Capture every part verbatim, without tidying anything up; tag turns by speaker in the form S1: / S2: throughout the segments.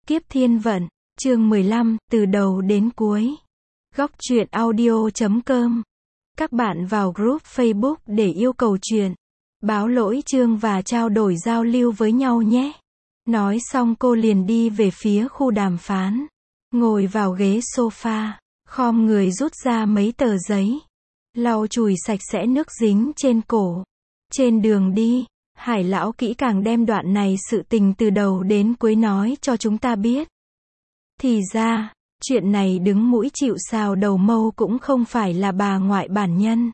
S1: Kiếp Thiên Vận, chương mười lăm, từ đầu đến cuối. Góc truyện audio chấm com. Các bạn vào group Facebook để yêu cầu truyện, báo lỗi chương và trao đổi giao lưu với nhau nhé. Nói xong cô liền đi về phía khu đàm phán. Ngồi vào ghế sofa, khom người rút ra mấy tờ giấy. Lau chùi sạch sẽ nước dính trên cổ. Trên đường đi, Hải lão kỹ càng đem đoạn này sự tình từ đầu đến cuối nói cho chúng ta biết. Thì ra, chuyện này đứng mũi chịu sào đầu mâu cũng không phải là bà ngoại bản nhân,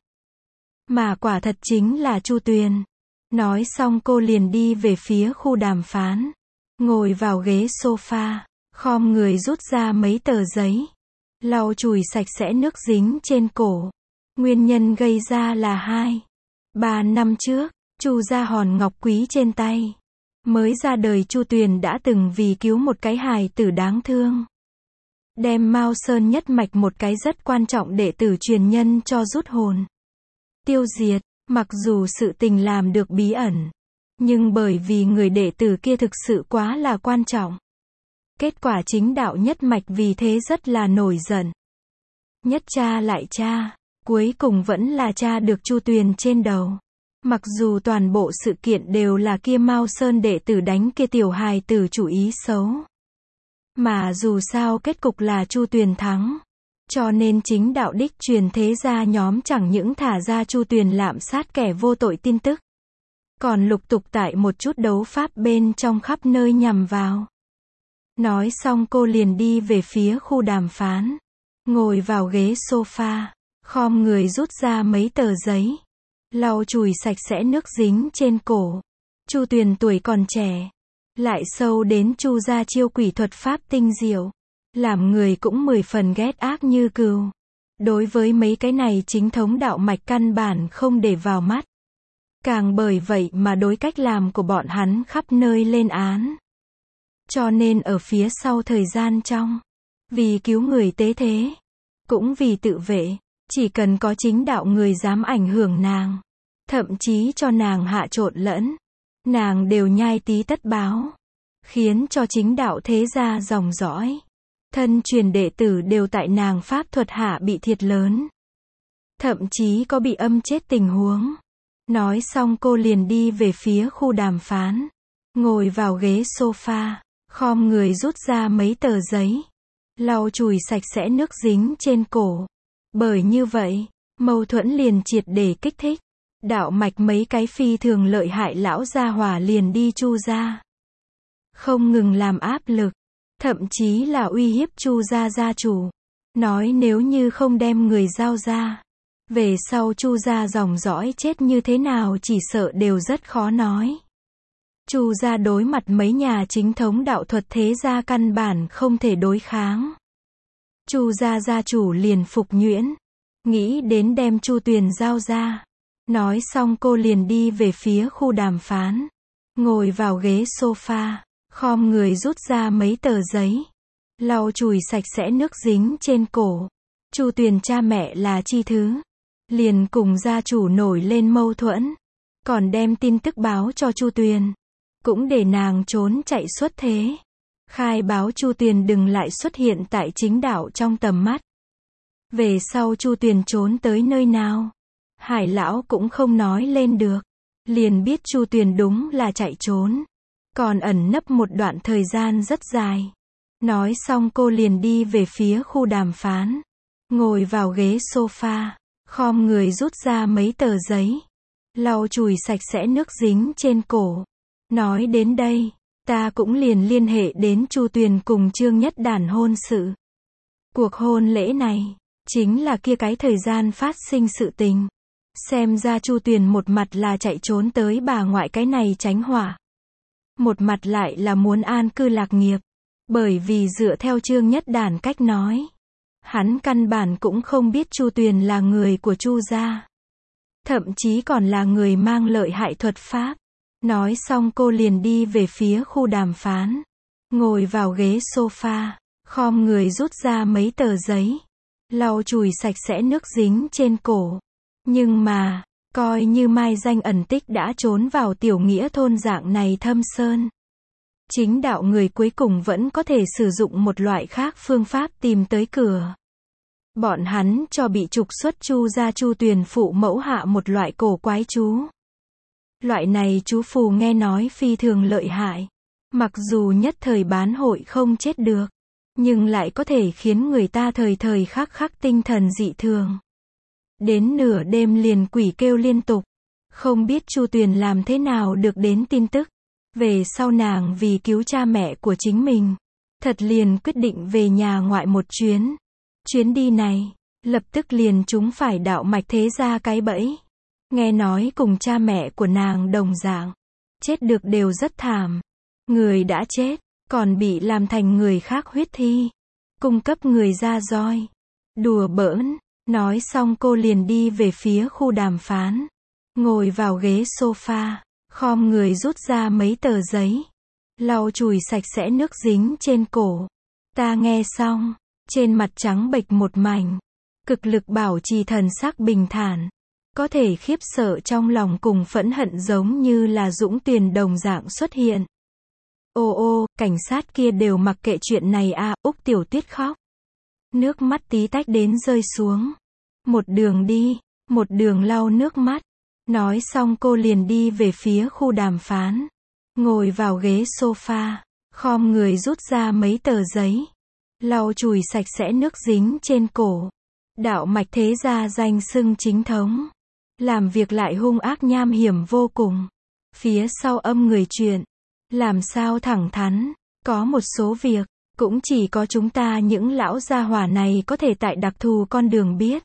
S1: mà quả thật chính là Chu Tuyền. Nói xong cô liền đi về phía khu đàm phán. Ngồi vào ghế sofa, khom người rút ra mấy tờ giấy. Lau chùi sạch sẽ nước dính trên cổ. Nguyên nhân gây ra là hai, ba năm trước, Chu gia hòn ngọc quý trên tay. Mới ra đời Chu Tuyền đã từng vì cứu một cái hài tử đáng thương, đem Mao Sơn nhất mạch một cái rất quan trọng đệ tử truyền nhân cho rút hồn, tiêu diệt. Mặc dù sự tình làm được bí ẩn, nhưng bởi vì người đệ tử kia thực sự quá là quan trọng. Kết quả chính đạo nhất mạch vì thế rất là nổi giận. Nhất tra lại tra, cuối cùng vẫn là tra được Chu Tuyền trên đầu. Mặc dù toàn bộ sự kiện đều là kia Mao Sơn đệ tử đánh kia tiểu hài tử chủ ý xấu, mà dù sao kết cục là Chu Tuyền thắng, cho nên chính đạo đích truyền thế gia nhóm chẳng những thả ra Chu Tuyền lạm sát kẻ vô tội tin tức, còn lục tục tại một chút đấu pháp bên trong khắp nơi nhằm vào. Nói xong cô liền đi về phía khu đàm phán. Ngồi vào ghế sofa, khom người rút ra mấy tờ giấy. Lau chùi sạch sẽ nước dính trên cổ. Chu Tuyền tuổi còn trẻ, lại sâu đến Chu gia chiêu quỷ thuật pháp tinh diệu, làm người cũng mười phần ghét ác như cừu. Đối với mấy cái này chính thống đạo mạch căn bản không để vào mắt. Càng bởi vậy mà đối cách làm của bọn hắn khắp nơi lên án. Cho nên ở phía sau thời gian trong, vì cứu người tế thế, cũng vì tự vệ, chỉ cần có chính đạo người dám ảnh hưởng nàng, thậm chí cho nàng hạ trộn lẫn, nàng đều nhai tí tất báo, khiến cho chính đạo thế gia dòng dõi, thân truyền đệ tử đều tại nàng pháp thuật hạ bị thiệt lớn, thậm chí có bị âm chết tình huống. Nói xong cô liền đi về phía khu đàm phán. Ngồi vào ghế sofa, khom người rút ra mấy tờ giấy. Lau chùi sạch sẽ nước dính trên cổ. Bởi như vậy, mâu thuẫn liền triệt để kích thích. Đạo mạch mấy cái phi thường lợi hại lão gia hỏa liền đi Chu gia, không ngừng làm áp lực, thậm chí là uy hiếp Chu gia gia chủ. Nói nếu như không đem người giao ra, về sau Chu gia dòng dõi chết như thế nào chỉ sợ đều rất khó nói. Chu gia đối mặt mấy nhà chính thống đạo thuật thế gia căn bản không thể đối kháng. Chu gia gia chủ liền phục nhuyễn, nghĩ đến đem Chu Tuyền giao ra. Nói xong cô liền đi về phía khu đàm phán. Ngồi vào ghế sofa, khom người rút ra mấy tờ giấy. Lau chùi sạch sẽ nước dính trên cổ. Chu Tuyền cha mẹ là chi thứ, liền cùng gia chủ nổi lên mâu thuẫn, còn đem tin tức báo cho Chu Tuyền, cũng để nàng trốn chạy xuất thế, khai báo Chu Tuyền đừng lại xuất hiện tại chính đạo trong tầm mắt. Về sau Chu Tuyền trốn tới nơi nào, Hải lão cũng không nói lên được, liền biết Chu Tuyền đúng là chạy trốn, còn ẩn nấp một đoạn thời gian rất dài. Nói xong cô liền đi về phía khu đàm phán. Ngồi vào ghế sofa, khom người rút ra mấy tờ giấy. Lau chùi sạch sẽ nước dính trên cổ. Nói đến đây, ta cũng liền liên hệ đến Chu Tuyền cùng Trương Nhất Đản hôn sự. Cuộc hôn lễ này, chính là kia cái thời gian phát sinh sự tình. Xem ra Chu Tuyền một mặt là chạy trốn tới bà ngoại cái này tránh hỏa, một mặt lại là muốn an cư lạc nghiệp. Bởi vì dựa theo Trương Nhất Đản cách nói, hắn căn bản cũng không biết Chu Tuyền là người của Chu gia, thậm chí còn là người mang lợi hại thuật pháp. Nói xong cô liền đi về phía khu đàm phán. Ngồi vào ghế sofa, khom người rút ra mấy tờ giấy. Lau chùi sạch sẽ nước dính trên cổ. Nhưng mà, coi như mai danh ẩn tích đã trốn vào tiểu nghĩa thôn dạng này thâm sơn, Chính đạo người cuối cùng vẫn có thể sử dụng một loại khác phương pháp tìm tới cửa. Bọn hắn cho bị trục xuất Chu gia Chu Tuyền phụ mẫu hạ một loại cổ quái chú. Loại này chú phù nghe nói phi thường lợi hại. Mặc dù nhất thời bán hội không chết được, nhưng lại có thể khiến người ta thời thời khắc khắc tinh thần dị thường. Đến nửa đêm liền quỷ kêu liên tục. Không biết Chu Tuyền làm thế nào được đến tin tức. Về sau nàng vì cứu cha mẹ của chính mình, thật liền quyết định về nhà ngoại một chuyến. Chuyến đi này, lập tức liền chúng phải đạo mạch thế gia cái bẫy. Nghe nói cùng cha mẹ của nàng đồng dạng, chết được đều rất thảm. Người đã chết, còn bị làm thành người khác huyết thi. Cung cấp người ra roi. Đùa bỡn. Nói xong cô liền đi về phía khu đàm phán. Ngồi vào ghế sofa, khom người rút ra mấy tờ giấy. Lau chùi sạch sẽ nước dính trên cổ. Ta nghe xong, trên mặt trắng bệch một mảnh. Cực lực bảo trì thần sắc bình thản. Có thể khiếp sợ trong lòng cùng phẫn hận giống như là dũng tuyền đồng dạng xuất hiện. Ô ô, cảnh sát kia đều mặc kệ chuyện này à, Úc Tiểu Tuyết khóc. Nước mắt tí tách đến rơi xuống. Một đường đi, một đường lau nước mắt. Nói xong cô liền đi về phía khu đàm phán. Ngồi vào ghế sofa, khom người rút ra mấy tờ giấy. Lau chùi sạch sẽ nước dính trên cổ. Đạo mạch thế gia danh xưng chính thống. Làm việc lại hung ác nham hiểm vô cùng. Phía sau âm người chuyện. Làm sao thẳng thắn. Có một số việc, cũng chỉ có chúng ta những lão gia hỏa này có thể tại đặc thù con đường biết.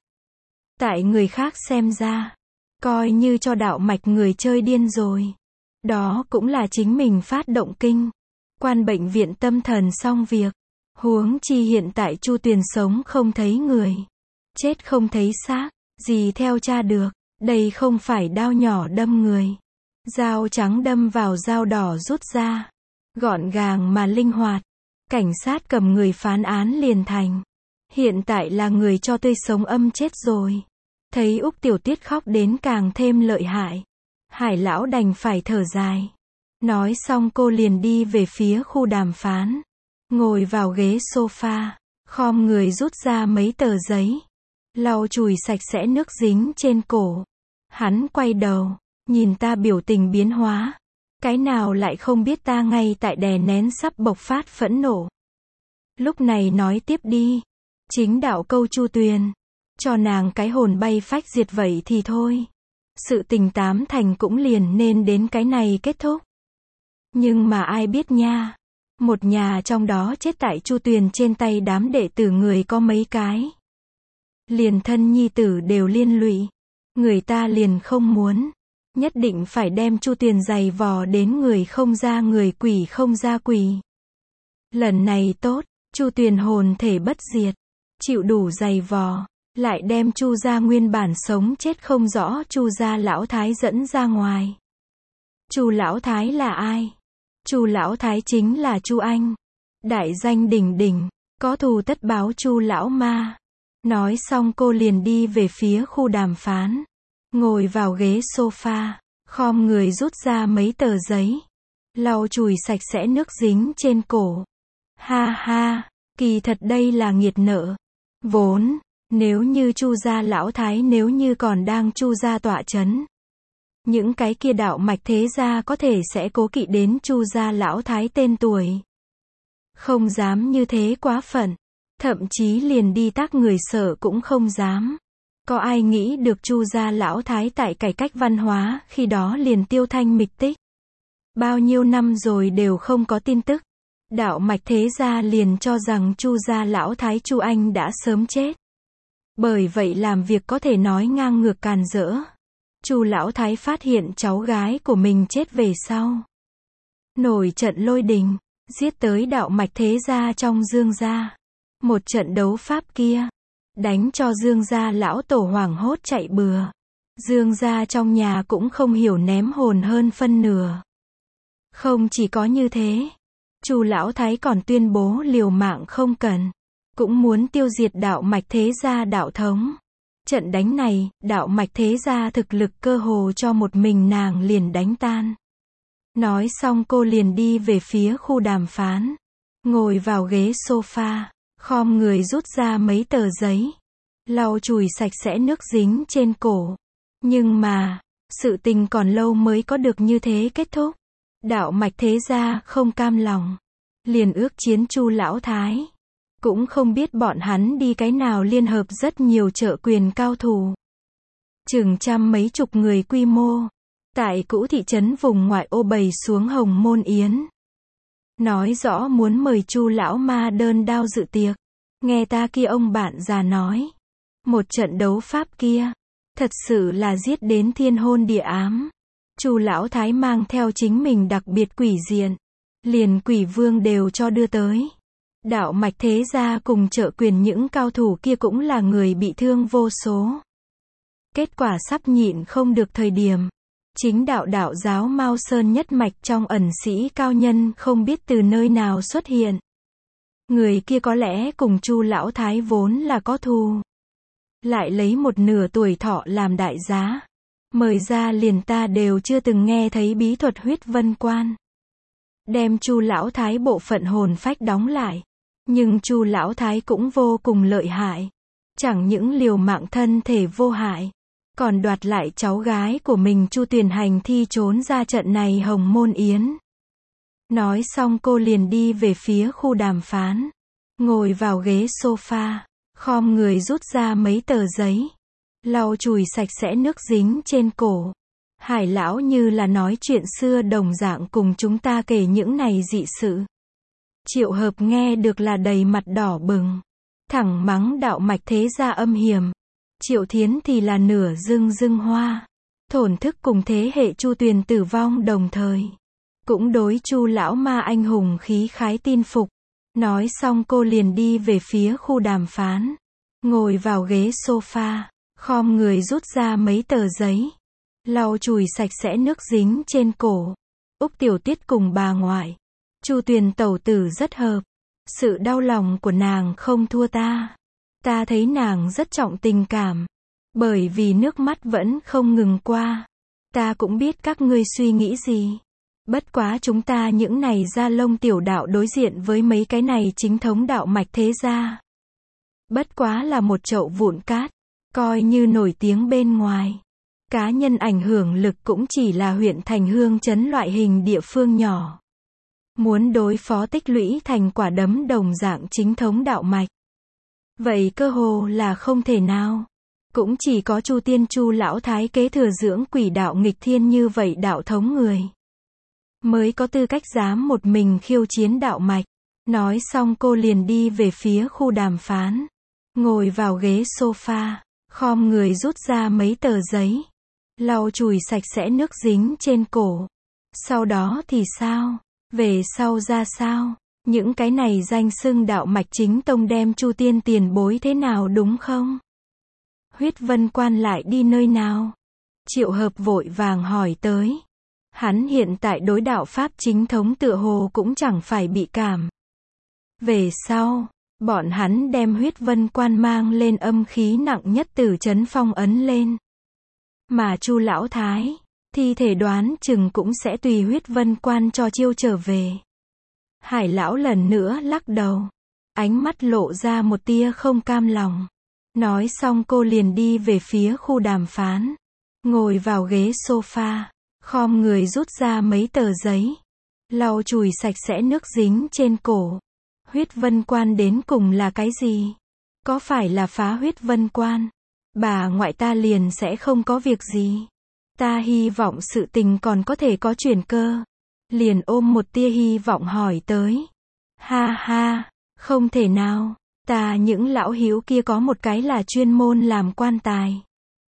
S1: Tại người khác xem ra, coi như cho đạo mạch người chơi điên rồi. Đó cũng là chính mình phát động kinh. Quan bệnh viện tâm thần xong việc. Huống chi hiện tại Chu Tuyền sống không thấy người. Chết không thấy xác. Gì theo tra được. Đây không phải đao nhỏ đâm người. Dao trắng đâm vào dao đỏ rút ra. Gọn gàng mà linh hoạt. Cảnh sát cầm người phán án liền thành. Hiện tại là người cho tươi sống âm chết rồi. Thấy Úc Tiểu Tuyết khóc đến càng thêm lợi hại. Hải lão đành phải thở dài. Nói xong cô liền đi về phía khu đàm phán. Ngồi vào ghế sofa, khom người rút ra mấy tờ giấy. Lau chùi sạch sẽ nước dính trên cổ. Hắn quay đầu, nhìn ta biểu tình biến hóa. Cái nào lại không biết ta ngay tại đè nén sắp bộc phát phẫn nộ. Lúc này nói tiếp đi. Chính đạo câu Chu Tuyền. Cho nàng cái hồn bay phách diệt vậy thì thôi. Sự tình tám thành cũng liền nên đến cái này kết thúc. Nhưng mà ai biết nha. Một nhà trong đó chết tại Chu Tuyền trên tay đám đệ tử người có mấy cái. Liền thân nhi tử đều liên lụy. Người ta liền không muốn. Nhất định phải đem Chu Tuyền giày vò đến người không ra người quỷ không ra quỷ. Lần này tốt, Chu Tuyền hồn thể bất diệt. Chịu đủ giày vò. Lại đem Chu gia nguyên bản sống chết không rõ Chu gia lão thái dẫn ra ngoài. Chu lão thái là ai? Chu lão thái chính là Chu Anh. Đại danh đỉnh đỉnh, có thù tất báo Chu lão ma. Nói xong cô liền đi về phía khu đàm phán. Ngồi vào ghế sofa, khom người rút ra mấy tờ giấy. Lau chùi sạch sẽ nước dính trên cổ. Ha ha, kỳ thật đây là nghiệt nợ. Vốn, nếu như Chu gia lão thái nếu như còn đang Chu gia tọa chấn. Những cái kia đạo mạch thế gia có thể sẽ cố kỵ đến Chu gia lão thái tên tuổi. Không dám như thế quá phận. Thậm chí liền đi tác người sợ cũng không dám. Có ai nghĩ được Chu gia lão thái tại cải cách văn hóa khi đó liền tiêu thanh mịch tích. Bao nhiêu năm rồi đều không có tin tức. Đạo mạch thế gia liền cho rằng Chu gia lão thái Chu Anh đã sớm chết. Bởi vậy làm việc có thể nói ngang ngược càn rỡ. Chu lão thái phát hiện cháu gái của mình chết về sau. Nổi trận lôi đình, giết tới đạo mạch thế gia trong Dương gia. Một trận đấu pháp kia, đánh cho Dương gia lão tổ hoảng hốt chạy bừa. Dương gia trong nhà cũng không hiểu ném hồn hơn phân nửa. Không chỉ có như thế, Chu lão thái còn tuyên bố liều mạng không cần, cũng muốn tiêu diệt đạo mạch thế gia đạo thống. Trận đánh này, đạo mạch thế gia thực lực cơ hồ cho một mình nàng liền đánh tan. Nói xong cô liền đi về phía khu đàm phán. Ngồi vào ghế sofa, khom người rút ra mấy tờ giấy. Lau chùi sạch sẽ nước dính trên cổ. Nhưng mà, sự tình còn lâu mới có được như thế kết thúc. Đạo Mạch Thế Gia không cam lòng. Liền ước chiến Chu Lão Thái. Cũng không biết bọn hắn đi cái nào liên hợp rất nhiều trợ quyền cao thủ. Chừng trăm mấy chục người quy mô. Tại cũ thị trấn vùng ngoại ô bày xuống Hồng Môn Yến. Nói rõ muốn mời Chu lão ma đơn đao dự tiệc. Nghe ta kia ông bạn già nói. Một trận đấu pháp kia. Thật sự là giết đến thiên hôn địa ám. Chu lão thái mang theo chính mình đặc biệt quỷ diện. Liền quỷ vương đều cho đưa tới. Đạo Mạch Thế Gia cùng trợ quyền những cao thủ kia cũng là người bị thương vô số. Kết quả sắp nhịn không được thời điểm. Chính đạo đạo giáo Mao Sơn nhất mạch trong ẩn sĩ cao nhân không biết từ nơi nào xuất hiện. Người kia có lẽ cùng Chu lão thái vốn là có thù. Lại lấy một nửa tuổi thọ làm đại giá. Mời ra liền ta đều chưa từng nghe thấy bí thuật huyết vân quan. Đem Chu lão thái bộ phận hồn phách đóng lại. Nhưng Chu lão thái cũng vô cùng lợi hại. Chẳng những liều mạng thân thể vô hại. Còn đoạt lại cháu gái của mình Chu Tuyền Hành thi trốn ra trận này Hồng Môn Yến. Nói xong cô liền đi về phía khu đàm phán. Ngồi vào ghế sofa. Khom người rút ra mấy tờ giấy. Lau chùi sạch sẽ nước dính trên cổ. Hải lão như là nói chuyện xưa đồng dạng cùng chúng ta kể những này dị sự. Triệu Hợp nghe được là đầy mặt đỏ bừng. Thẳng mắng Đạo Mạch Thế Gia âm hiểm. Triệu Thiến thì là nửa dưng dưng hoa. Thổn thức cùng thế hệ Chu Tuyền tử vong đồng thời. Cũng đối Chu lão ma anh hùng khí khái tin phục. Nói xong cô liền đi về phía khu đàm phán. Ngồi vào ghế sofa. Khom người rút ra mấy tờ giấy. Lau chùi sạch sẽ nước dính trên cổ. Úc Tiểu Tiết cùng bà ngoại. Chu Tuyền tẩu tử rất hợp. Sự đau lòng của nàng không thua ta. Ta thấy nàng rất trọng tình cảm. Bởi vì nước mắt vẫn không ngừng qua. Ta cũng biết các ngươi suy nghĩ gì. Bất quá chúng ta những này da lông tiểu đạo đối diện với mấy cái này chính thống đạo mạch thế gia. Bất quá là một chậu vụn cát. Coi như nổi tiếng bên ngoài. Cá nhân ảnh hưởng lực cũng chỉ là huyện thành hương trấn loại hình địa phương nhỏ. Muốn đối phó tích lũy thành quả đấm đồng dạng chính thống đạo mạch. Vậy cơ hồ là không thể nào. Cũng chỉ có Chu Tiên Chu lão thái kế thừa dưỡng quỷ đạo nghịch thiên như vậy đạo thống người. Mới có tư cách dám một mình khiêu chiến đạo mạch. Nói xong cô liền đi về phía khu đàm phán. Ngồi vào ghế sofa. Khom người rút ra mấy tờ giấy. Lau chùi sạch sẽ nước dính trên cổ. Sau đó thì sao? Về sau ra sao? Những cái này danh xưng đạo mạch chính tông đem Chu Tiên tiền bối thế nào đúng không? Huyết Vân Quan lại đi nơi nào? Triệu Hợp vội vàng hỏi tới. Hắn hiện tại đối đạo pháp chính thống tựa hồ cũng chẳng phải bị cảm. Về sau, bọn hắn đem Huyết Vân Quan mang lên âm khí nặng nhất từ trấn phong ấn lên. Mà Chu lão thái, thi thể đoán chừng cũng sẽ tùy Huyết Vân Quan cho chiêu trở về. Hải lão lần nữa lắc đầu. Ánh mắt lộ ra một tia không cam lòng. Nói xong cô liền đi về phía khu đàm phán. Ngồi vào ghế sofa. Khom người rút ra mấy tờ giấy. Lau chùi sạch sẽ nước dính trên cổ. Huyết Vân Quan đến cùng là cái gì? Có phải là phá Huyết Vân Quan? Bà ngoại ta liền sẽ không có việc gì. Ta hy vọng sự tình còn có thể có chuyển cơ. Liền ôm một tia hy vọng hỏi tới. Ha ha, không thể nào. Ta những lão hiếu kia có một cái là chuyên môn làm quan tài.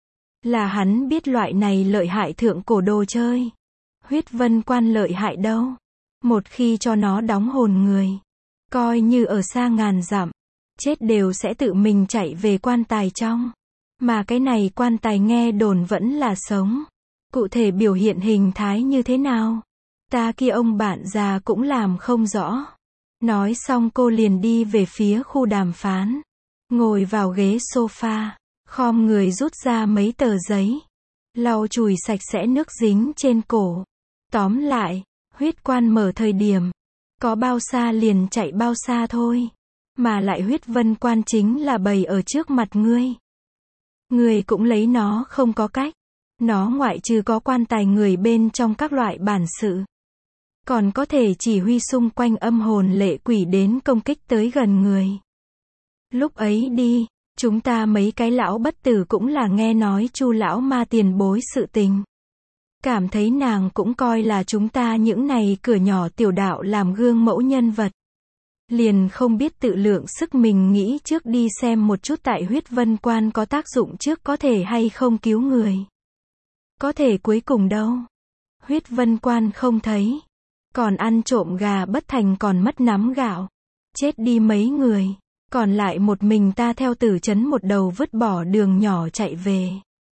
S1: Là hắn biết loại này lợi hại thượng cổ đồ chơi. Huyết Vân Quan lợi hại đâu. Một khi cho nó đóng hồn người. Coi như ở xa ngàn dặm. Chết đều sẽ tự mình chạy về quan tài trong. Mà cái này quan tài nghe đồn vẫn là sống. Cụ thể biểu hiện hình thái như thế nào? Ta kia ông bạn già cũng làm không rõ. Nói xong cô liền đi về phía khu đàm phán. Ngồi vào ghế sofa. Khom người rút ra mấy tờ giấy. Lau chùi sạch sẽ nước dính trên cổ. Tóm lại, Huyết quan mở thời điểm, có bao xa liền chạy bao xa thôi. Mà lại huyết vân quan chính là bày ở trước mặt ngươi. Ngươi cũng lấy nó không có cách. Nó ngoại trừ có quan tài người bên trong các loại bản sự. Còn có thể chỉ huy xung quanh âm hồn lệ quỷ đến công kích tới gần người. Lúc ấy đi, chúng ta mấy cái lão bất tử cũng là nghe nói Chu lão ma tiền bối sự tình. Cảm thấy nàng cũng coi là chúng ta những này cửa nhỏ tiểu đạo làm gương mẫu nhân vật. Liền không biết tự lượng sức mình nghĩ trước đi xem một chút tại huyết vân quan có tác dụng trước có thể hay không cứu người. Có thể cuối cùng đâu. Huyết vân quan không thấy. Còn ăn trộm gà bất thành còn mất nắm gạo. Chết đi mấy người. Còn lại một mình ta theo tử trấn một đầu vứt bỏ đường nhỏ chạy về.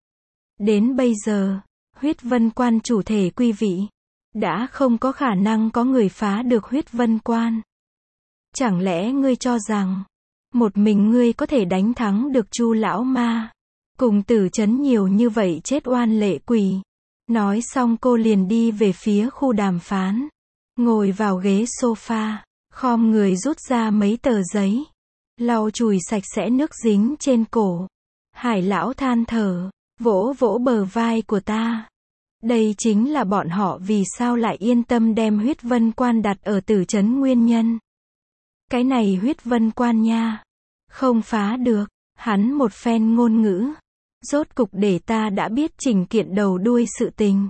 S1: Đến bây giờ, huyết vân quan chủ thể quy vị. Đã không có khả năng có người phá được huyết vân quan. Chẳng lẽ ngươi cho rằng, một mình ngươi có thể đánh thắng được Chu lão ma? Cùng tử trấn nhiều như vậy chết oan lệ quỷ. Nói xong cô liền đi về phía khu đàm phán. Ngồi vào ghế sofa, khom người rút ra mấy tờ giấy. Lau chùi sạch sẽ nước dính trên cổ. Hải lão than thở, vỗ vỗ bờ vai của ta. Đây chính là bọn họ vì sao lại yên tâm đem huyết vân quan đặt ở tử trấn nguyên nhân. Cái này huyết vân quan nha. Không phá được. Hắn một phen ngôn ngữ. Rốt cục để ta đã biết trình kiện đầu đuôi sự tình.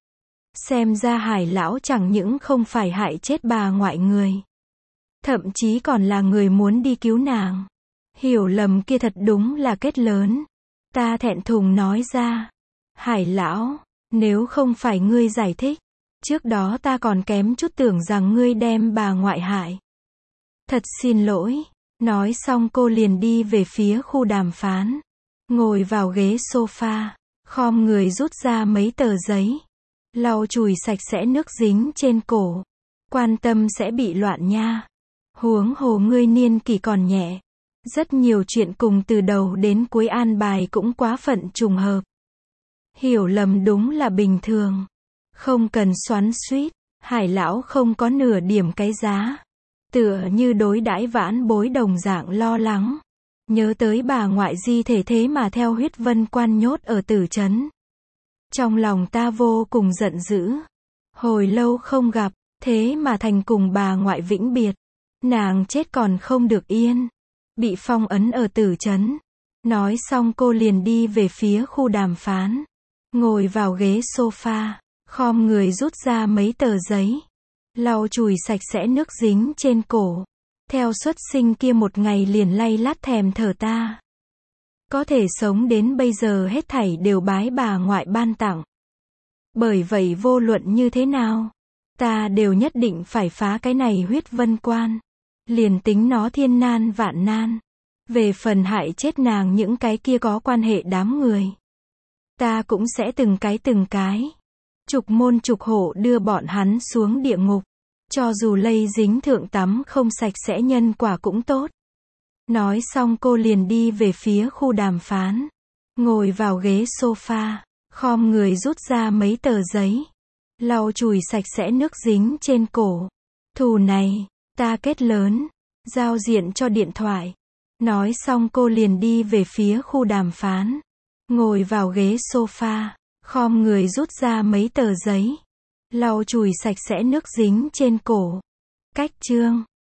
S1: Xem ra Hải lão chẳng những không phải hại chết bà ngoại người. Thậm chí còn là người muốn đi cứu nàng. Hiểu lầm kia thật đúng là kết lớn. Ta thẹn thùng nói ra. Hải lão, nếu không phải ngươi giải thích. Trước đó ta còn kém chút tưởng rằng ngươi đem bà ngoại hại. Thật xin lỗi. Nói xong cô liền đi về phía khu đàm phán. Ngồi vào ghế sofa. Khom người rút ra mấy tờ giấy. Lau chùi sạch sẽ nước dính trên cổ. Quan tâm sẽ bị loạn nha. Huống hồ ngươi niên kỷ còn nhẹ. Rất nhiều chuyện cùng từ đầu đến cuối an bài cũng quá phận trùng hợp. Hiểu lầm đúng là bình thường. Không cần xoắn xuýt. Hải lão không có nửa điểm cái giá. Tựa như đối đãi vãn bối đồng dạng lo lắng. Nhớ tới bà ngoại di thể thế mà theo huyết vân quan nhốt ở tử trấn. Trong lòng ta vô cùng giận dữ. Hồi lâu không gặp, thế mà thành cùng bà ngoại vĩnh biệt. Nàng chết còn không được yên. Bị phong ấn ở tử trấn. Nói xong cô liền đi về phía khu đàm phán. Ngồi vào ghế sofa. Khom người rút ra mấy tờ giấy. Lau chùi sạch sẽ nước dính trên cổ. Theo xuất sinh kia một ngày liền lay lát thèm thở ta. Có thể sống đến bây giờ hết thảy đều bái bà ngoại ban tặng. Bởi vậy vô luận như thế nào, ta đều nhất định phải phá cái này huyết vân quan. Liền tính nó thiên nan vạn nan. Về phần hại chết nàng những cái kia có quan hệ đám người. Ta cũng sẽ từng cái từng cái. Trục môn trục hộ đưa bọn hắn xuống địa ngục. Cho dù lây dính thượng tắm không sạch sẽ nhân quả cũng tốt. Nói xong cô liền đi về phía khu đàm phán. Ngồi vào ghế sofa. Khom người rút ra mấy tờ giấy. Lau chùi sạch sẽ nước dính trên cổ. Thù này, ta kết lớn. Giao diện cho điện thoại. Nói xong cô liền đi về phía khu đàm phán. Ngồi vào ghế sofa. Khom người rút ra mấy tờ giấy. Lau chùi sạch sẽ nước dính trên cổ. Cách chương